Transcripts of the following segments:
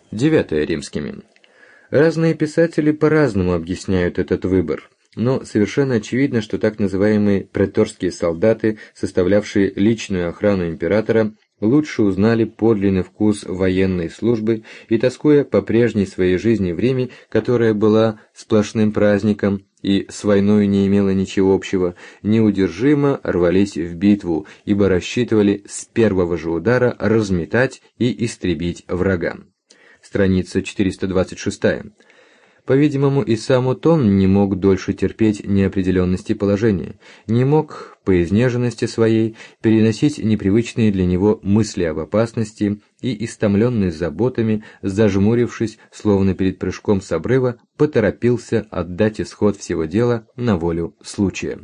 9 римскими. Разные писатели по-разному объясняют этот выбор, но совершенно очевидно, что так называемые преторские солдаты, составлявшие личную охрану императора, лучше узнали подлинный вкус военной службы и, тоскуя по прежней своей жизни в Риме, которая была сплошным праздником и с войной не имела ничего общего, неудержимо рвались в битву, ибо рассчитывали с первого же удара разметать и истребить врага. Страница 426. По-видимому, и сам Отон не мог дольше терпеть неопределенности положения, не мог, по изнеженности своей, переносить непривычные для него мысли об опасности и, истомленный заботами, зажмурившись, словно перед прыжком с обрыва, поторопился отдать исход всего дела на волю случая.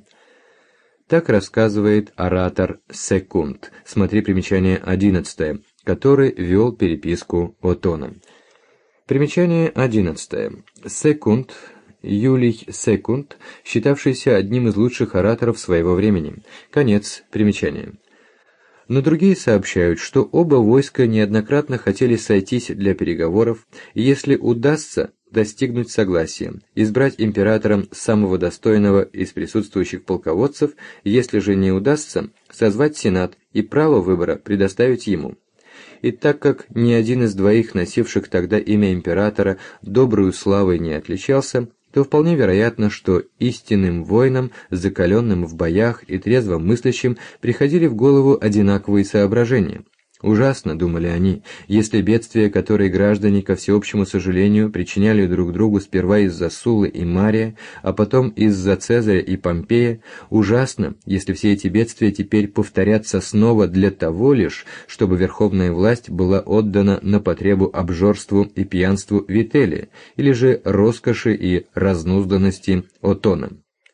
Так рассказывает оратор Секунд, смотри примечание 11, который вел переписку Отона. Примечание 11. Секунд, Юлий Секунд, считавшийся одним из лучших ораторов своего времени. Конец примечания. Но другие сообщают, что оба войска неоднократно хотели сойтись для переговоров, и если удастся достигнуть согласия, избрать императором самого достойного из присутствующих полководцев, если же не удастся, созвать сенат и право выбора предоставить ему. И так как ни один из двоих, носивших тогда имя императора, добрую славой не отличался, то вполне вероятно, что истинным воинам, закаленным в боях и трезво мыслящим, приходили в голову одинаковые соображения. Ужасно, думали они, если бедствия, которые граждане, ко всеобщему сожалению, причиняли друг другу сперва из-за Суллы и Мария, а потом из-за Цезаря и Помпея, ужасно, если все эти бедствия теперь повторятся снова для того лишь, чтобы верховная власть была отдана на потребу обжорству и пьянству Вителия, или же роскоши и разнузданности Отона.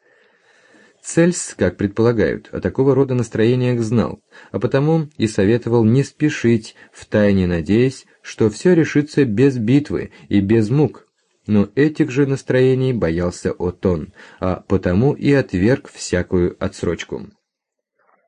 Цельс, как предполагают, о такого рода настроениях знал, а потому и советовал не спешить, втайне надеясь, что все решится без битвы и без мук. Но этих же настроений боялся Отон, а потому и отверг всякую отсрочку.